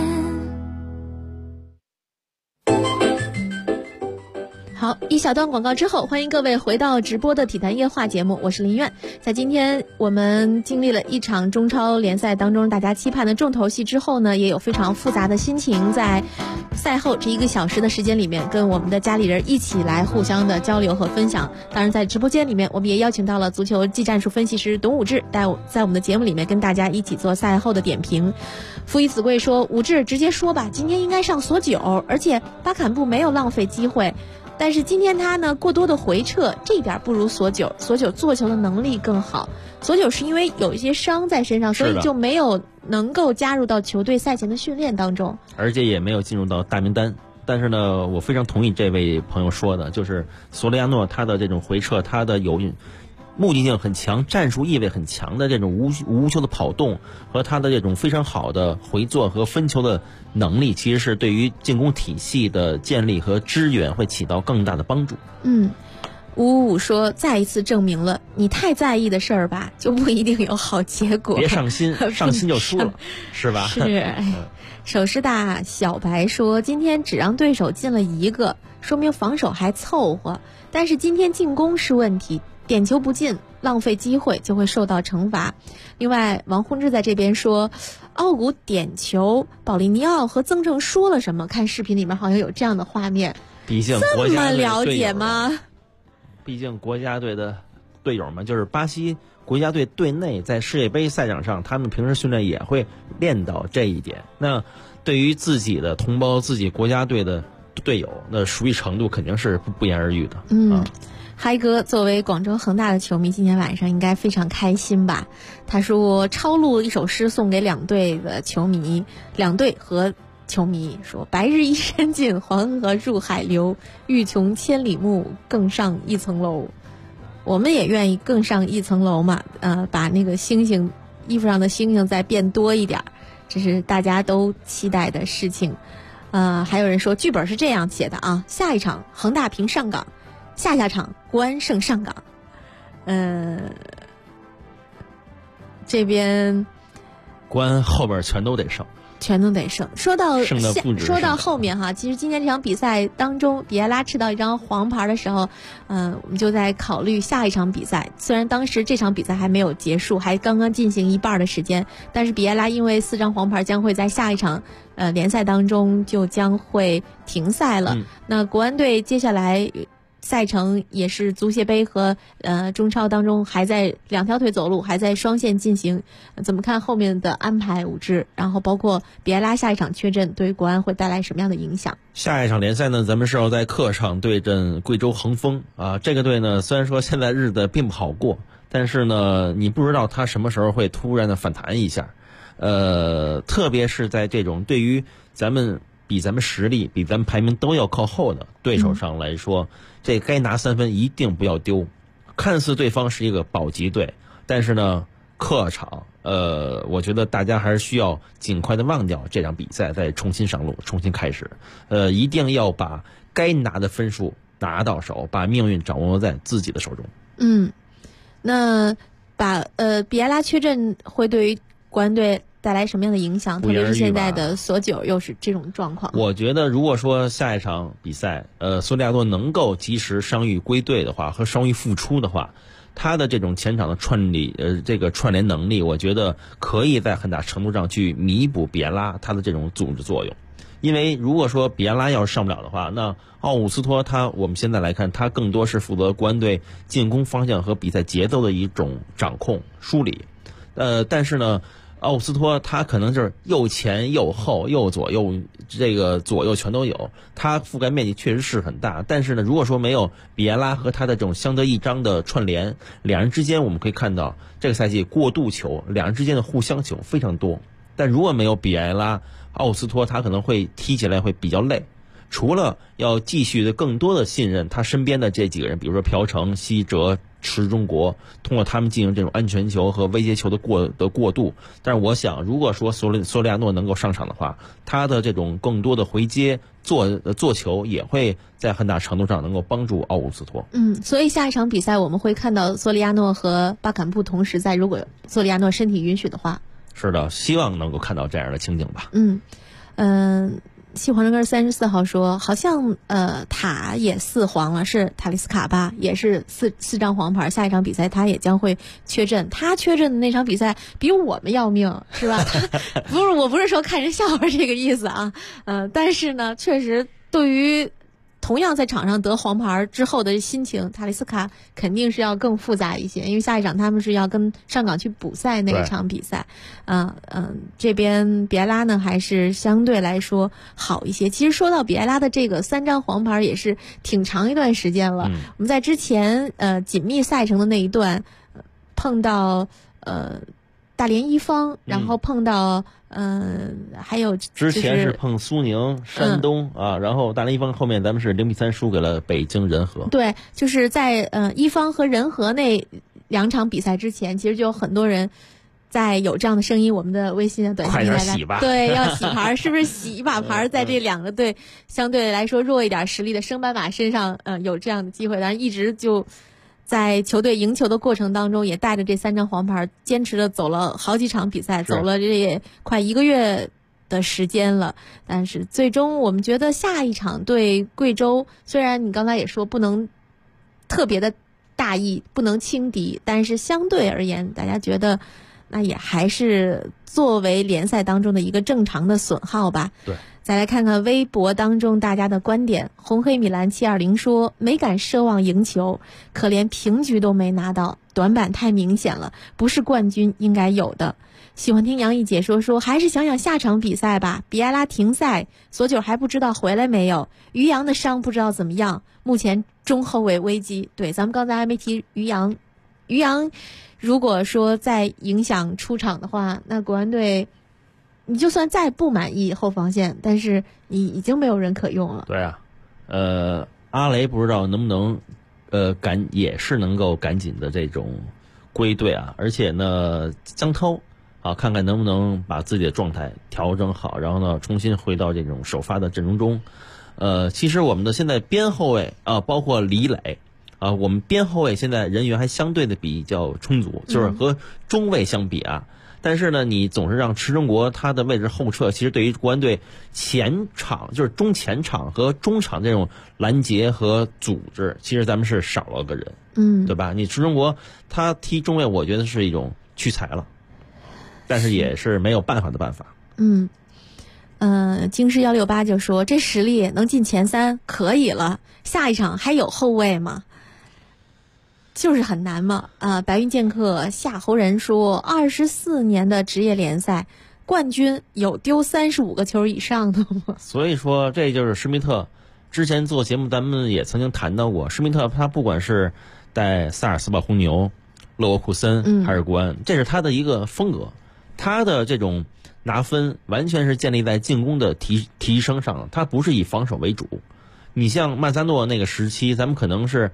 好，一小段广告之后，欢迎各位回到直播的体坛夜话节目，我是林苑。在今天我们经历了一场中超联赛当中大家期盼的重头戏之后呢，也有非常复杂的心情，在赛后这1个小时的时间里面，跟我们的家里人一起来互相的交流和分享。当然在直播间里面，我们也邀请到了足球技战术分析师董武志，在我们的节目里面跟大家一起做赛后的点评。父以子贵说，武志直接说吧，今天应该上索9，而且巴坎布没有浪费机会，但是今天他呢过多的回撤，这一点不如索9做球的能力更好。索9是因为有一些伤在身上，所以就没有能够加入到球队赛前的训练当中， 而且也没有进入到大名单。但是呢，我非常同意这位朋友说的，就是索雷亚诺他的这种回撤，他的有目的性很强、战术意味很强的这种无球的跑动和他的这种非常好的回做和分球的能力，其实是对于进攻体系的建立和支援会起到更大的帮助。 555说，再一次证明了你太在意的事儿吧，就不一定有好结果。 别上心，上心就输了，是吧？ 是。手师大小白说，今天只让对手进了1个，说明防守还凑合，但是今天进攻是问题，点球不进，浪费机会就会受到惩罚。另外，王宏志在这边说，奥古点球，保利尼奥和曾诚说了什么？看视频里面好像有这样的画面。 毕竟这么了解吗？ 毕竟国家队的队友们，就是巴西国家队队内在世界杯赛场上，他们平时训练也会练到这一点。那对于自己的同胞、自己国家队的队友，那熟悉程度肯定是不言而喻的。 嗨哥作为广州恒大的球迷，今天晚上应该非常开心吧？他说抄录一首诗送给2队的球迷，2队和球迷说：白日依山尽，黄河入海流，欲穷千里目，更上一层楼。我们也愿意更上一层楼嘛，把那个星星衣服上的星星再变多一点，这是大家都期待的事情。还有人说剧本是这样写的啊，下一场恒大平上港，下场国安胜上港。这边国安后边全都得胜。 说到后面哈，其实今天这场比赛当中，比埃拉吃到1张黄牌的时候，我们就在考虑下一场比赛。虽然当时这场比赛还没有结束，还刚刚进行一半的时间，但是比埃拉因为4张黄牌将会在下一场联赛当中就将会停赛了。那国安队接下来赛程也是足协杯和中超当中还在2条腿走路，还在双线进行。怎么看后面的安排武志？然后包括比埃拉下一场缺阵，对于国安会带来什么样的影响？ 下一场联赛呢，咱们是要在客场对阵贵州恒丰啊。这个队呢，虽然说现在日子并不好过，但是呢，你不知道他什么时候会突然的反弹一下。特别是在这种对于比咱们实力、比咱们排名都要靠后的对手上来说，这该拿3分一定不要丢。看似对方是一个保级队，但是呢，客场，我觉得大家还是需要尽快的忘掉这场比赛，再重新上路，重新开始。一定要把该拿的分数拿到手，把命运掌握在自己的手中。 那比埃拉缺阵会对于国安队带来什么样的影响？特别是现在的索9又是这种状况。我觉得如果说下一场比赛，索里亚诺能够及时伤愈归队的话，和伤愈复出的话，他的这种前场的串联能力，我觉得可以在很大程度上去弥补比埃拉他的这种组织作用。 因为如果说比埃拉要是上不了的话，那奥古斯托我们现在来看，他更多是负责国安队进攻方向和比赛节奏的一种掌控梳理。但是呢，奥古斯托他可能就是右前右后右左右，这个左右全都有，他覆盖面积确实是很大。但是呢，如果说没有比埃拉和他的这种相得益彰的串联，两人之间我们可以看到这个赛季过渡球，两人之间的互相球非常多。但如果没有比埃拉，奥古斯托他可能会踢起来会比较累。除了要继续的更多的信任他身边的这几个人，比如说朴成、西哲、池中国，通过他们进行这种安全球和威胁球的过渡。但是我想，如果说索利亚诺能够上场的话，他的这种更多的回接做球也会在很大程度上能够帮助奥古斯托。 所以下一场比赛我们会看到索利亚诺和巴坎布同时在，如果索利亚诺身体允许的话。 是的，希望能够看到这样的情景吧。 西黄人根34号说，好像塔也4黄了，是塔利斯卡吧，也是四张黄牌，下一场比赛他也将会缺阵。他缺阵的那场比赛比我们要命，是吧？我不是说看人笑话这个意思啊，但是呢，确实对于同样在场上得黄牌之后的心情，塔利斯卡肯定是要更复杂一些，因为下一场他们是要跟上港去补赛那一场比赛。这边比埃拉呢还是相对来说好一些。其实说到比埃拉的这个3张黄牌也是挺长一段时间了。我们在之前紧密赛程的那一段碰到大连一方，然后碰到还有之前是碰苏宁、山东然后大连一方后面咱们是0-3输给了北京人和。 对，就是在一方和人和那2场比赛之前，其实就有很多人在有这样的声音，我们的微信的短信快点洗吧， 对，要洗牌，是不是洗一把牌在这2个队相对来说弱一点实力的升班马身上有这样的机会，但是一直就在球队赢球的过程当中，也带着这3张黄牌坚持的走了好几场比赛，走了这也快1个月的时间了。但是最终我们觉得下一场对贵州，虽然你刚才也说不能特别的大意，不能轻敌，但是相对而言大家觉得那也还是作为联赛当中的一个正常的损耗吧。 对， 再来看看微博当中大家的观点。红黑米兰720说，没敢奢望赢球，可连平局都没拿到，短板太明显了，不是冠军应该有的。喜欢听杨毅解说，还是想想下场比赛吧。比埃拉停赛，索九还不知道回来没有，于洋的伤不知道怎么样，目前中后卫危机。对，咱们刚才还没提于洋如果说再影响出场的话，那国安队你就算再不满意后防线，但是你已经没有人可用了。 对啊，阿雷不知道能不能也是能够赶紧的这种归队啊，而且呢江涛看看能不能把自己的状态调整好，然后呢重新回到这种首发的阵容中。其实我们的现在边后卫包括李磊我们边后卫现在人员还相对的比较充足，就是和中卫相比但是呢你总是让池中国他的位置后撤，其实对于国安队前场就是中前场和中场这种拦截和组织，其实咱们是少了个人，对吧？你池中国他踢中卫，我觉得是一种屈才了，但是也是没有办法的办法。 京师168就说，这实力能进前3可以了，下一场还有后卫吗？就是很难嘛。白云剑客夏侯人说，24年的职业联赛冠军有丢35个球以上的吗？ 所以说这就是施密特，之前做节目咱们也曾经谈到过，施密特他不管是带萨尔斯堡红牛、勒沃库森还是国安，这是他的一个风格，他的这种拿分完全是建立在进攻的提升上，他不是以防守为主。你像曼萨诺那个时期，咱们可能是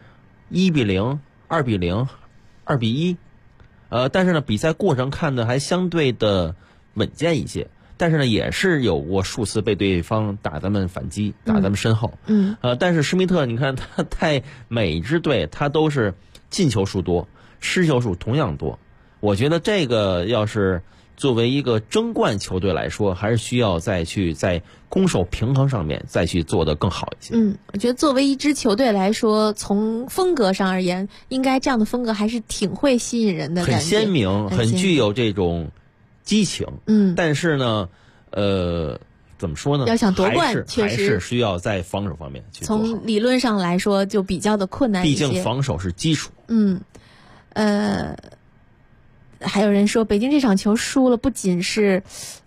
1-0、2-0、2-1，但是呢比赛过程看的还相对的稳健一些，但是呢也是有过数次被对方打咱们反击，打咱们身后。但是施密特你看他带每支队他都是进球数多，失球数同样多。我觉得这个要是作为一个争冠球队来说，还是需要再去在攻守平衡上面再去做得更好一些。 我觉得作为一支球队来说，从风格上而言，应该这样的风格还是挺会吸引人的感觉， 很鲜明，很具有这种激情。但是呢怎么说呢？ 要想夺冠， 还是需要在防守方面去做好。 从理论上来说，就比较的困难一些。 毕竟防守是基础。 还有人说北京这场球输了，不仅是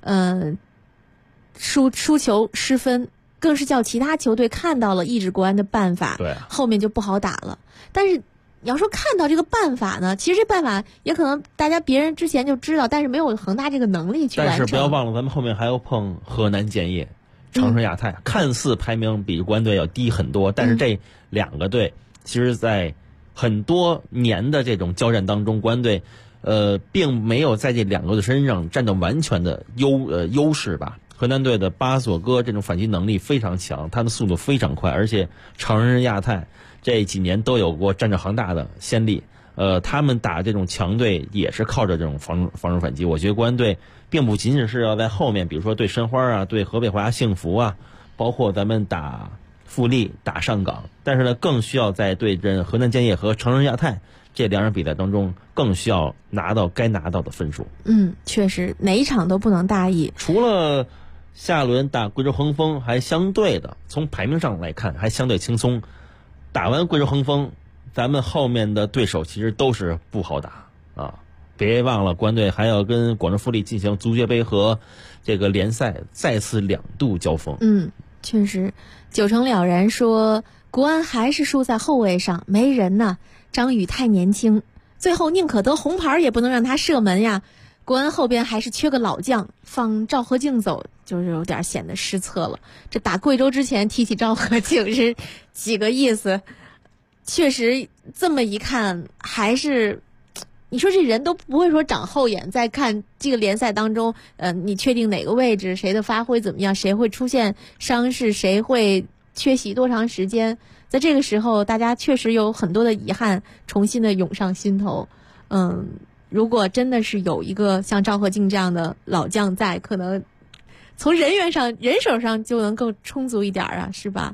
输球失分，更是叫其他球队看到了抑制国安的办法， 对， 后面就不好打了。但是你要说看到这个办法呢，其实这办法也可能别人之前就知道，但是没有恒大这个能力去完成。 但是不要忘了，咱们后面还要碰河南建业、长春亚泰，看似排名比国安队要低很多，但是这两个队其实在很多年的这种交战当中，国安队并没有在这两个队身上占到完全的优势吧。河南队的巴索戈这种反击能力非常强，他的速度非常快，而且长春亚泰这几年都有过战胜恒大的先例。他们打这种强队也是靠着这种防守反击。我觉得国安队并不仅仅是要在后面，比如说对申花啊、对河北华夏幸福啊，包括咱们打富力、打上港，但是呢，更需要在对阵河南建业和长春亚泰这两场比赛当中，更需要拿到该拿到的分数。 确实，哪一场都不能大意。 除了下轮打贵州恒丰，还相对的从排名上来看还相对轻松。打完贵州恒丰，咱们后面的对手其实都是不好打啊！别忘了，国安队还要跟广州富力进行足协杯和这个联赛再次2度交锋。 确实，九成了然说国安还是输在后卫上，没人呢。张宇太年轻，最后宁可得红牌也不能让他射门呀。国安后边还是缺个老将，放赵和敬走就是有点显得失策了。这打贵州之前提起赵和敬是几个意思？确实这么一看，还是你说这人都不会说长后眼，在看这个联赛当中，你确定哪个位置谁的发挥怎么样，谁会出现伤势，谁会缺席多长时间，在这个时候大家确实有很多的遗憾重新的涌上心头。如果真的是有一个像赵和敬这样的老将在，可能从人手上就能更充足一点啊，是吧？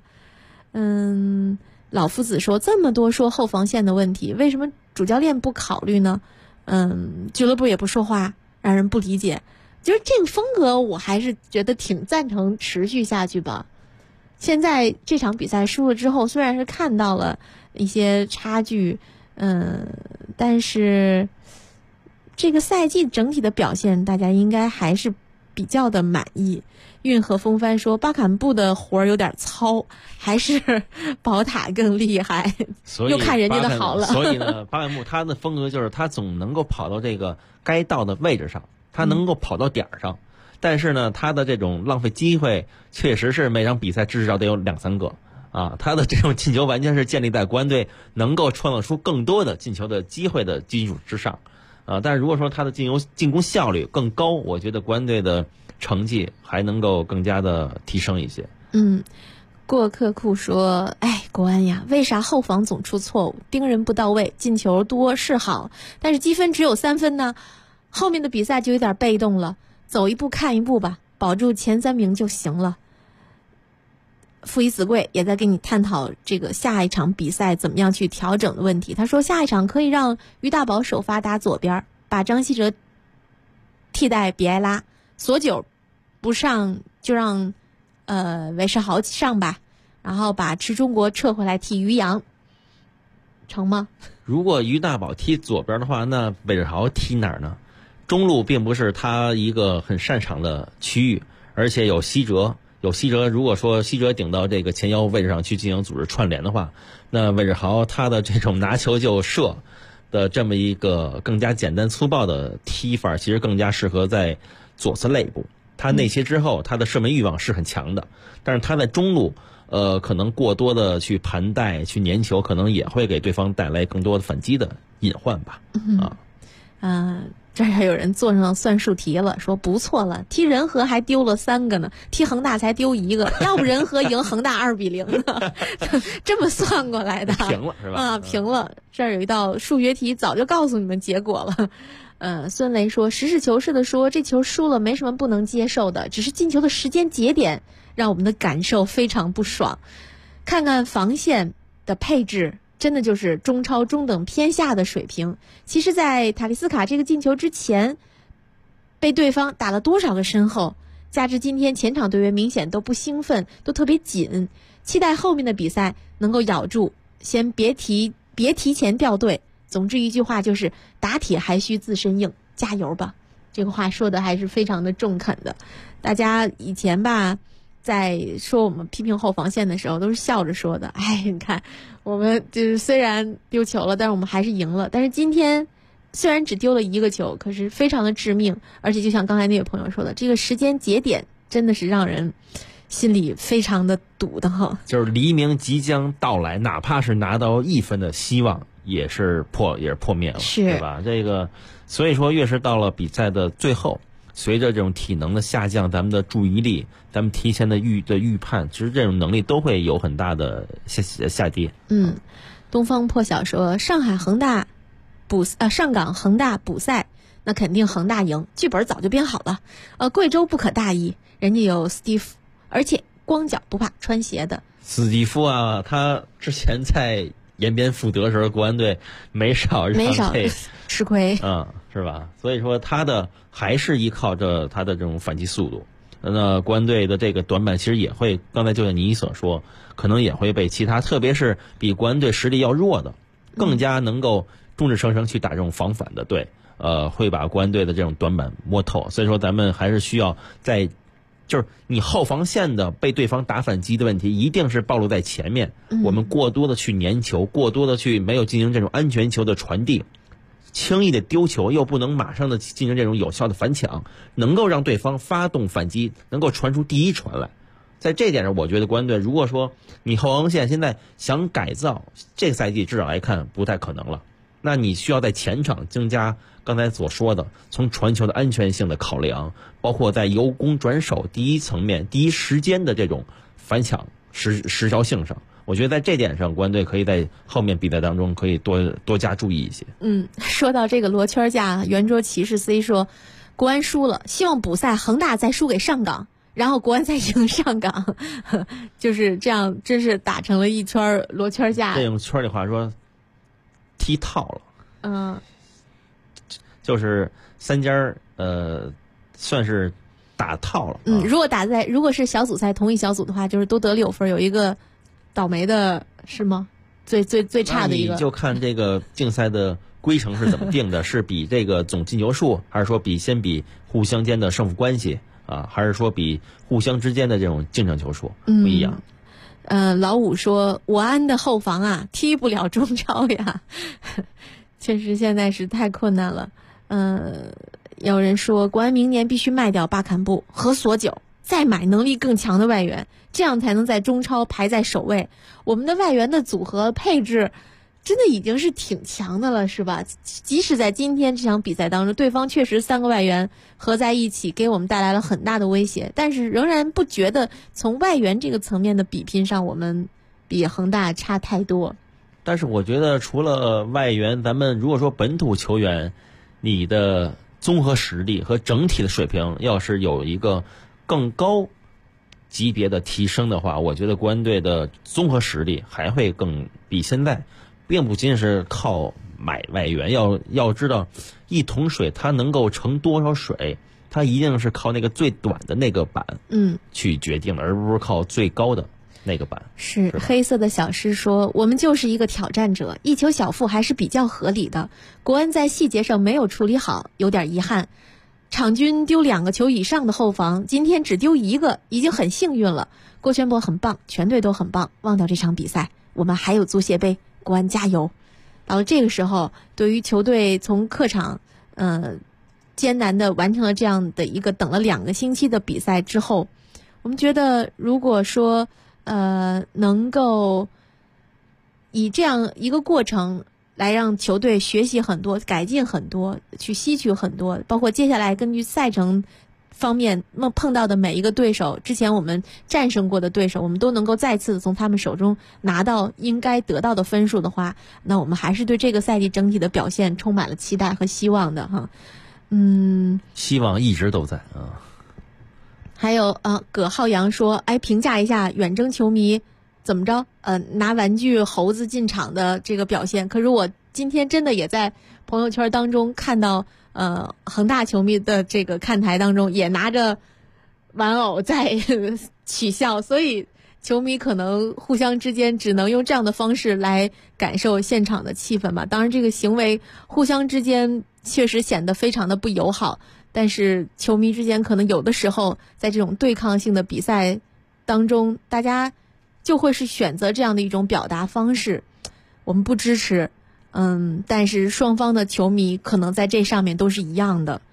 老夫子说这么多说后防线的问题，为什么主教练不考虑呢？俱乐部也不说话，让人不理解。就是这个风格，我还是觉得挺赞成持续下去吧。现在这场比赛输了之后，虽然是看到了一些差距，但是这个赛季整体的表现，大家应该还是比较的满意。运河风帆说巴坎布的活儿有点糙，还是宝塔更厉害，又看人家的好了。 所以呢，巴坎布他的风格就是他总能够跑到这个该到的位置上，他能够跑到点儿上。但是呢，他的这种浪费机会确实是每场比赛至少得有2-3个啊。他的这种进球完全是建立在国安队能够创造出更多的进球的机会的基础之上啊。但是如果说他的进攻效率更高，我觉得国安队的成绩还能够更加的提升一些。 过客库说，国安呀，为啥后防总出错误，盯人不到位，进球多是好，但是积分只有3分呢，后面的比赛就有点被动了，走一步看一步吧，保住前3名就行了。傅一子贵也在跟你探讨这个下一场比赛怎么样去调整的问题。他说下一场可以让于大宝首发打左边，把张稀哲替代比埃拉，索九不上就让韦世豪上吧，然后把池中国撤回来替于洋，成吗？ 如果于大宝踢左边的话，那韦世豪踢哪儿呢？中路并不是他一个很擅长的区域，而且有希哲，如果说希哲顶到这个前腰位置上去进行组织串联的话，那韦世豪他的这种拿球就射的这么一个更加简单粗暴的踢法，其实更加适合在左侧肋部。他内切之后，他的射门欲望是很强的，但是他在中路可能过多的去盘带去粘球，可能也会给对方带来更多的反击的隐患吧。 这儿还有人做上算术题了，说不错了，踢人和还丢了3个呢，踢恒大才丢1个，要不人和赢恒大2-0呢，这么算过来的。 平了是吧？ 平了。这儿有一道数学题，早就告诉你们结果了。孙雷说，实事求是的说，这球输了没什么不能接受的，只是进球的时间节点让我们的感受非常不爽。看看防线的配置，真的就是中超中等偏下的水平。其实在塔利斯卡这个进球之前被对方打了多少个身后， 加之今天前场队员明显都不兴奋，都特别紧，期待后面的比赛能够咬住，先别提前掉队。总之一句话就是打铁还需自身硬，加油吧。这个话说的还是非常的中肯的。大家以前吧在说我们批评后防线的时候都是笑着说的，哎，你看我们就是虽然丢球了，但是我们还是赢了。但是今天虽然只丢了1个球，可是非常的致命，而且就像刚才那位朋友说的，这个时间节点真的是让人心里非常的堵的哈。 就是黎明即将到来，哪怕是拿到1分的希望也是破灭了， 是， 对吧？这个所以说越是到了比赛的最后，随着这种体能的下降，咱们的注意力，咱们提前的预判，其实这种能力都会有很大的下跌。 东方破晓说上港恒大补赛，那肯定恒大赢，剧本早就编好了。贵州不可大意，人家有斯蒂夫，而且光脚不怕穿鞋的斯蒂夫啊，他之前在延边富德的时候，国安队没少吃亏， 是吧？所以说他的还是依靠着他的这种反击速度。那国安队的这个短板其实也会，刚才就像你所说，可能也会被其他，特别是比国安队实力要弱的，更加能够众志成城去打这种防反的队，会把国安队的这种短板摸透。所以说咱们还是需要就是你后防线的被对方打反击的问题，一定是暴露在前面。我们过多的去粘球，过多的去没有进行这种安全球的传递，轻易的丢球，又不能马上的进行这种有效的反抢，能够让对方发动反击，能够传出第一传来。在这点上，我觉得国安队如果说你后防线现在想改造，这个赛季至少来看不太可能了。那你需要在前场增加刚才所说的从传球的安全性的考量，包括在由攻转守第一层面第一时间的这种反抢时效性上，我觉得在这点上国安队可以在后面比赛当中可以多加注意一些。 说到这个罗圈架，圆桌骑士 C 说国安输了，希望补赛恒大再输给上港，然后国安再赢上港，就是这样，真是打成了一圈罗圈架。 这种圈里话说踢套了，就是三家算是打套了。 如果是小组赛同一小组的话，就是都得6分，有一个倒霉的是吗？最差的一个。 你就看这个竞赛的规程是怎么定的，是比这个总进球数，还是说先比互相间的胜负关系啊，还是说比互相之间的这种净胜球数不一样？ 老五说我安的后防啊踢不了中超呀，确实现在是太困难了。有人说国安明年必须卖掉巴坎布和索九，再买能力更强的外援，这样才能在中超排在首位。我们的外援的组合配置真的已经是挺强的了，是吧？即使在今天这场比赛当中，对方确实3个外援合在一起给我们带来了很大的威胁，但是仍然不觉得从外援这个层面的比拼上我们比恒大差太多。 但是我觉得除了外援，咱们如果说本土球员，你的综合实力和整体的水平要是有一个更高级别的提升的话，我觉得国安队的综合实力还会更比现在，并不仅是靠买外援，要知道一桶水它能够盛多少水，它一定是靠那个最短的那个板去决定的，而不是靠最高的那个板。 是黑色的小诗说我们就是一个挑战者，一球小负还是比较合理的，国安在细节上没有处理好，有点遗憾。场均丢2个球以上的后防，今天只丢1个已经很幸运了。郭全博很棒，全队都很棒，忘掉这场比赛，我们还有足协杯，国安加油。到了这个时候，对于球队从客场艰难的完成了这样的一个等了2个星期的比赛之后，我们觉得如果说能够以这样一个过程来让球队学习很多，改进很多，去吸取很多，包括接下来根据赛程方面碰到的每一个对手，之前我们战胜过的对手，我们都能够再次从他们手中拿到应该得到的分数的话，那我们还是对这个赛季整体的表现充满了期待和希望的哈。 希望一直都在啊。 还有葛浩洋说，评价一下远征球迷怎么着拿玩具猴子进场的这个表现。可是我今天真的也在朋友圈当中看到恒大球迷的这个看台当中也拿着玩偶在取笑，所以球迷可能互相之间只能用这样的方式来感受现场的气氛吧。当然这个行为互相之间确实显得非常的不友好，但是球迷之间可能有的时候在这种对抗性的比赛当中，大家就会是选择这样的一种表达方式。我们不支持，但是双方的球迷可能在这上面都是一样的。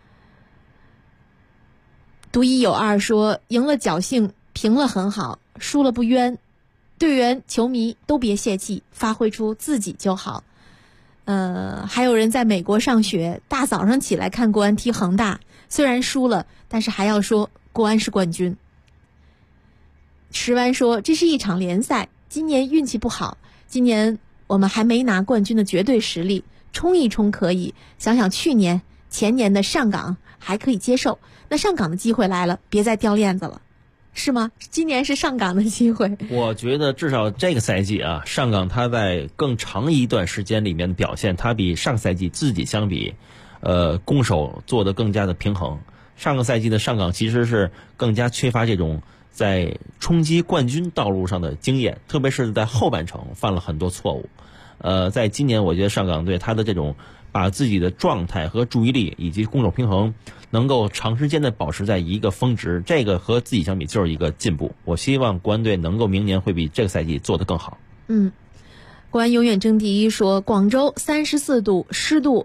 独一有二说，赢了侥幸，平了很好，输了不冤，队员球迷都别泄气，发挥出自己就好。还有人在美国上学，大早上起来看国安踢恒大，虽然输了，但是还要说国安是冠军。石湾说，这是一场联赛，今年运气不好，今年我们还没拿冠军的绝对实力，冲一冲可以，想想去年前年的上港还可以接受，那上港的机会来了，别再掉链子了，是吗？今年是上港的机会。 我觉得至少这个赛季啊，上港他在更长一段时间里面的表现，他比上赛季自己相比，攻守做得更加的平衡。上个赛季的上港其实是更加缺乏这种在冲击冠军道路上的经验，特别是在后半程犯了很多错误。在今年我觉得上港队他的这种把自己的状态和注意力以及攻守平衡能够长时间的保持在一个峰值，这个和自己相比就是一个进步。我希望国安队能够明年会比这个赛季做得更好。 国安永远争第一说，广州34度，湿度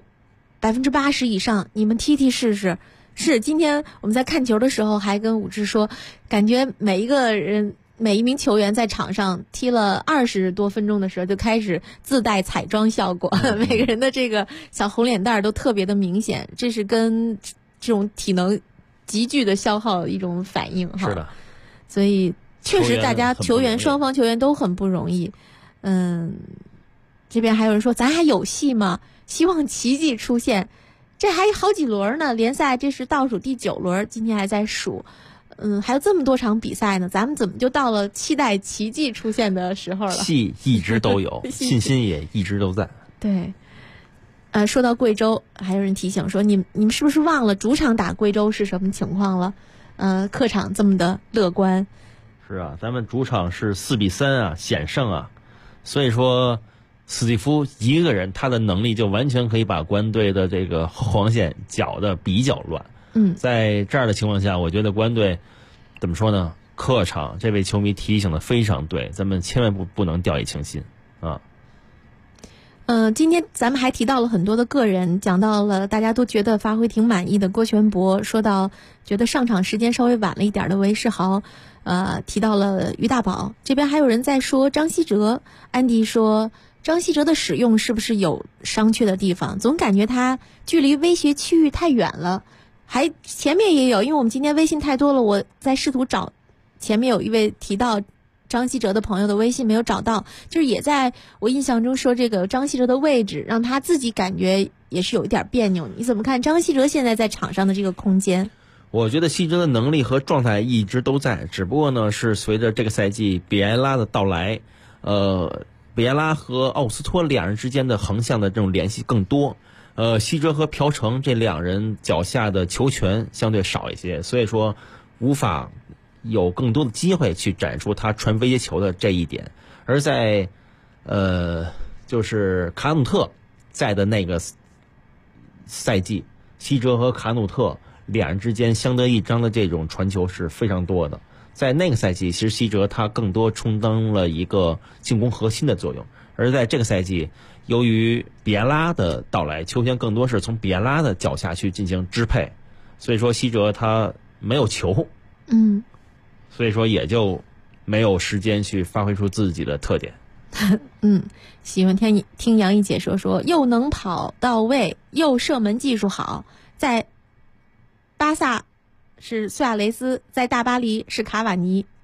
80%以上，你们踢试试。是，今天我们在看球的时候还跟武志说，感觉每一名球员在场上踢了20多分钟的时候，就开始自带彩妆效果，每个人的这个小红脸蛋都特别的明显，这是跟这种体能急剧的消耗一种反应哈。 是的， 所以确实大家双方球员都很不容易。这边还有人说，咱还有戏吗？希望奇迹出现。这还好几轮呢，联赛这是倒数第9轮，今天还在数。还有这么多场比赛呢，咱们怎么就到了期待奇迹出现的时候了？ 戏一直都有，信心也一直都在。 对，说到贵州，还有人提醒说，你们是不是忘了主场打贵州是什么情况了？客场这么的乐观。 是啊，咱们主场是4-3啊，险胜啊，所以说斯蒂夫一个人他的能力就完全可以把国安队的这个后防线搅得比较乱。在这样的情况下，我觉得国安队怎么说呢？客场这位球迷提醒的非常对，咱们千万不能掉以轻心啊。 今天咱们还提到了很多的个人，讲到了大家都觉得发挥挺满意的郭全博，说到觉得上场时间稍微晚了一点的韦世豪，提到了于大宝。这边还有人在说张稀哲，安迪说张稀哲的使用是不是有商榷的地方？总感觉他距离威胁区域太远了。还前面也有，因为我们今天微信太多了，我在试图找前面有一位提到张稀哲的朋友的微信没有找到，就是也在我印象中说这个张稀哲的位置让他自己感觉也是有一点别扭。你怎么看张稀哲现在在场上的这个空间？ 我觉得稀哲的能力和状态一直都在，只不过呢是随着这个赛季比埃拉的到来，比埃拉和奥斯托两人之间的横向的这种联系更多。稀哲和朴成这两人脚下的球权相对少一些，所以说无法有更多的机会去展出他传威胁球的这一点。而在就是卡努特在的那个赛季，稀哲和卡努特两人之间相得益彰的这种传球是非常多的。在那个赛季，其实稀哲他更多充当了一个进攻核心的作用，而在这个赛季，由于比埃拉的到来，球权更多是从比埃拉的脚下去进行支配，所以说稀哲他没有球，所以说也就没有时间去发挥出自己的特点。 喜欢听杨毅解说又能跑到位，又射门技术好，在巴萨是苏亚雷斯，在大巴黎是卡瓦尼，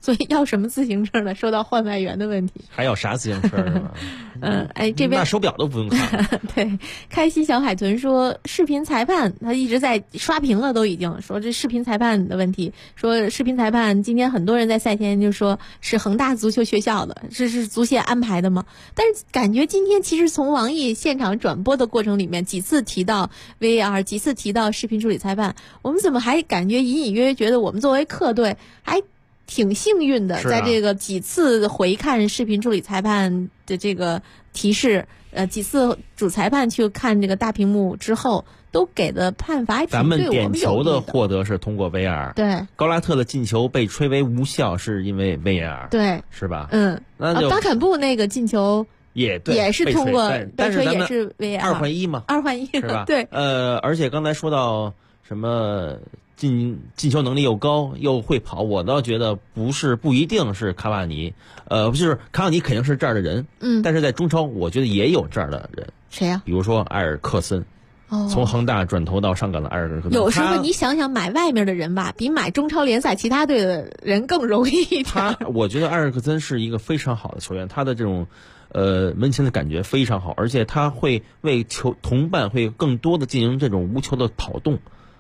所以要什么自行车呢？说到换外援的问题， 还要啥自行车是吧？ 这边那手表都不用看。 对，开心小海豚说视频裁判他一直在刷屏了，都已经说这视频裁判的问题，说视频裁判今天很多人在赛前就说是恒大足球学校的，是足协安排的吗？但是感觉今天其实从网易现场转播的过程里面几次提到 VAR， 几次提到视频助理裁判，我们怎么还感觉隐隐约约觉得我们作为客队还挺幸运的，在这个几次回看视频助理裁判的这个提示，几次主裁判去看这个大屏幕之后，都给的判罚还挺对我们有利的。咱们点球的获得是通过 VAR， 对， 高拉特的进球被吹为无效是因为 VAR， 对， 是吧？ 那就巴坎布那个进球也对， 也是通过被吹， 也是 VAR， 2换1嘛，是吧？ 对， 而且刚才说到什么？进球能力又高又会跑，我倒觉得不一定是卡瓦尼，就是卡瓦尼肯定是这儿的人，但是在中超我觉得也有这儿的人。 谁呀？ 比如说埃尔克森，从恒大转投到上港的埃尔克森。 有时候你想想买外面的人吧，比买中超联赛其他队的人更容易一点。 我觉得埃尔克森是一个非常好的球员，他的这种门前的感觉非常好，而且他会为同伴会更多的进行这种无球的跑动，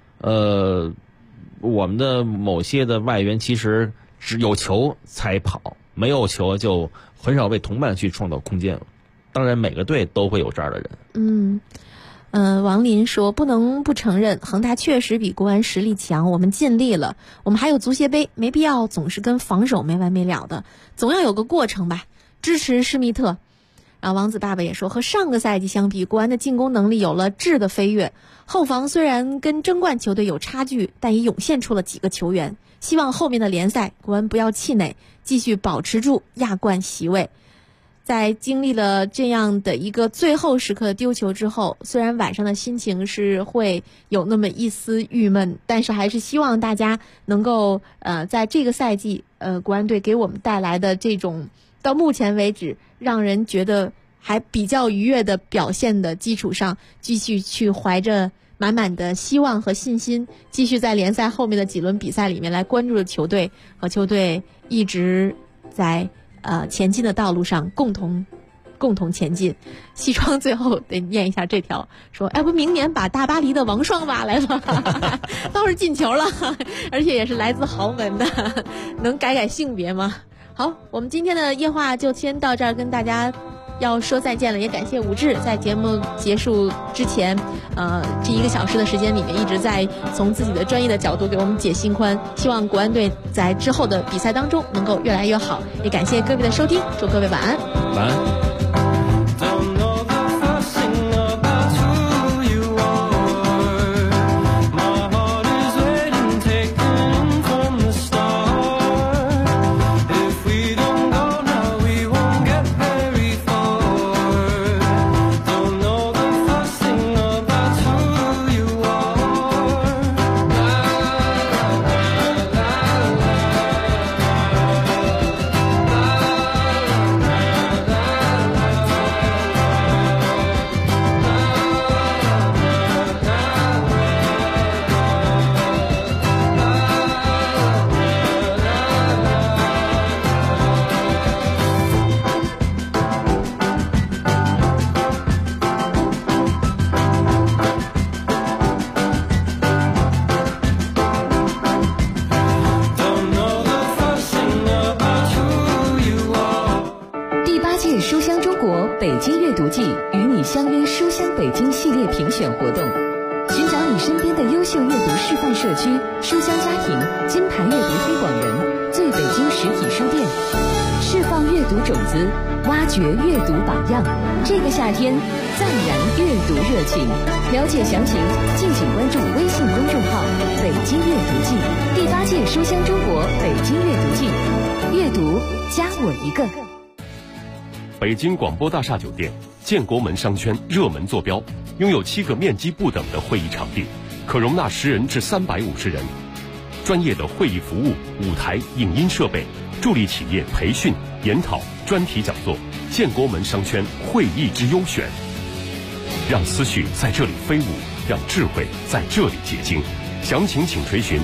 我们的某些的外援其实只有球才跑，没有球就很少为同伴去创造空间。当然每个队都会有这样的人。 王林说不能不承认恒大确实比国安实力强，我们尽力了，我们还有足协杯，没必要总是跟防守没完没了的，总要有个过程吧。支持施密特。然后王子爸爸也说，和上个赛季相比，国安的进攻能力有了质的飞跃，后防虽然跟争冠球队有差距，但也涌现出了几个球员。希望后面的联赛国安不要气馁，继续保持住亚冠席位。在经历了这样的一个最后时刻的丢球之后，虽然晚上的心情是会有那么一丝郁闷，但是还是希望大家能够在这个赛季国安队给我们带来的这种到目前为止让人觉得还比较愉悦的表现的基础上，继续去怀着满满的希望和信心，继续在联赛后面的几轮比赛里面来关注着球队，和球队一直在前进的道路上共同前进。西窗最后得念一下这条，说不明年把大巴黎的王霜挖来吧倒是进球了，而且也是来自豪门的，能改性别吗？好，我们今天的夜话就先到这儿，跟大家要说再见了，也感谢武志在节目结束之前这1个小时的时间里面一直在从自己的专业的角度给我们解心宽，希望国安队在之后的比赛当中能够越来越好，也感谢各位的收听，祝各位晚安。 晚安。 北京阅读季与你相约书香北京系列评选活动，寻找你身边的优秀阅读示范社区、书香家庭、金牌阅读推广人、最北京实体书店，释放阅读种子，挖掘阅读榜样。这个夏天，暂燃阅读热情。了解详情，敬请关注微信公众号“北京阅读季”第8届书香中国北京阅读季，阅读加我一个。 北京广播大厦酒店建国门商圈热门坐标，拥有7个面积不等的会议场地，可容纳10人至350人。专业的会议服务、舞台、影音设备，助力企业培训、研讨、专题讲座。建国门商圈会议之优选，让思绪在这里飞舞，让智慧在这里结晶。详情请垂询